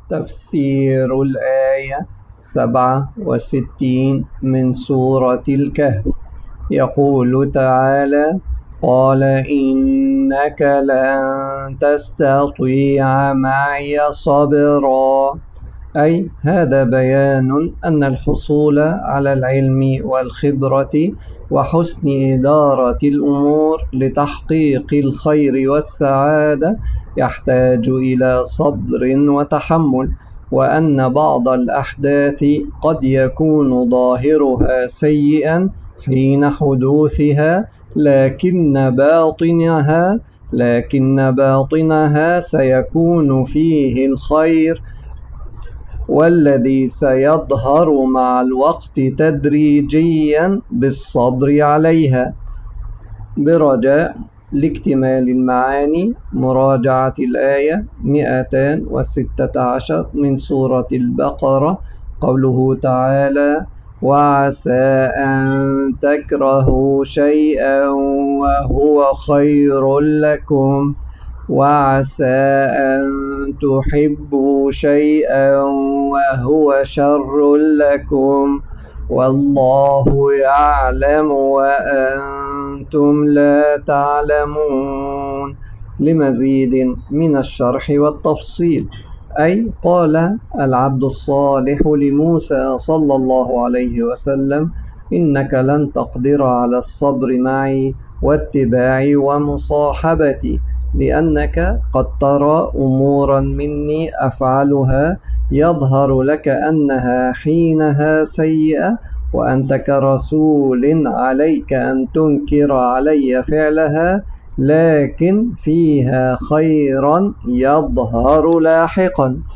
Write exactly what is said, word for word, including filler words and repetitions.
تفسير الآية سبعة وستين من سورة الكهف. يقول تعالى: قال إنك لن تستطيع معي صبرا، أي هذا بيان أن الحصول على العلم والخبرة وحسن إدارة الأمور لتحقيق الخير والسعادة يحتاج إلى صبر وتحمل، وأن بعض الأحداث قد يكون ظاهرها سيئا حين حدوثها، لكن باطنها لكن باطنها سيكون فيه الخير، والذي سيظهر مع الوقت تدريجيا بالصبر عليها. برجاء لاكتمال المعاني مراجعة الآية مئتين وستة عشر من سورة البقرة. قوله تعالى: وعسى أن تكرهوا شيئا وهو خير لكم، وعسى أن تحبوا شيئا وهو شر لكم، والله يعلم وأنتم لا تعلمون. لمزيد من الشرح والتفصيل، أي قال العبد الصالح لموسى صلى الله عليه وسلم: إنك لن تقدر على الصبر معي واتباعي ومصاحبتي، لأنك قد ترى أمورا مني أفعلها يظهر لك أنها حينها سيئة، وأنت كرسول عليك أن تنكر علي فعلها، لكن فيها خيرا يظهر لاحقا.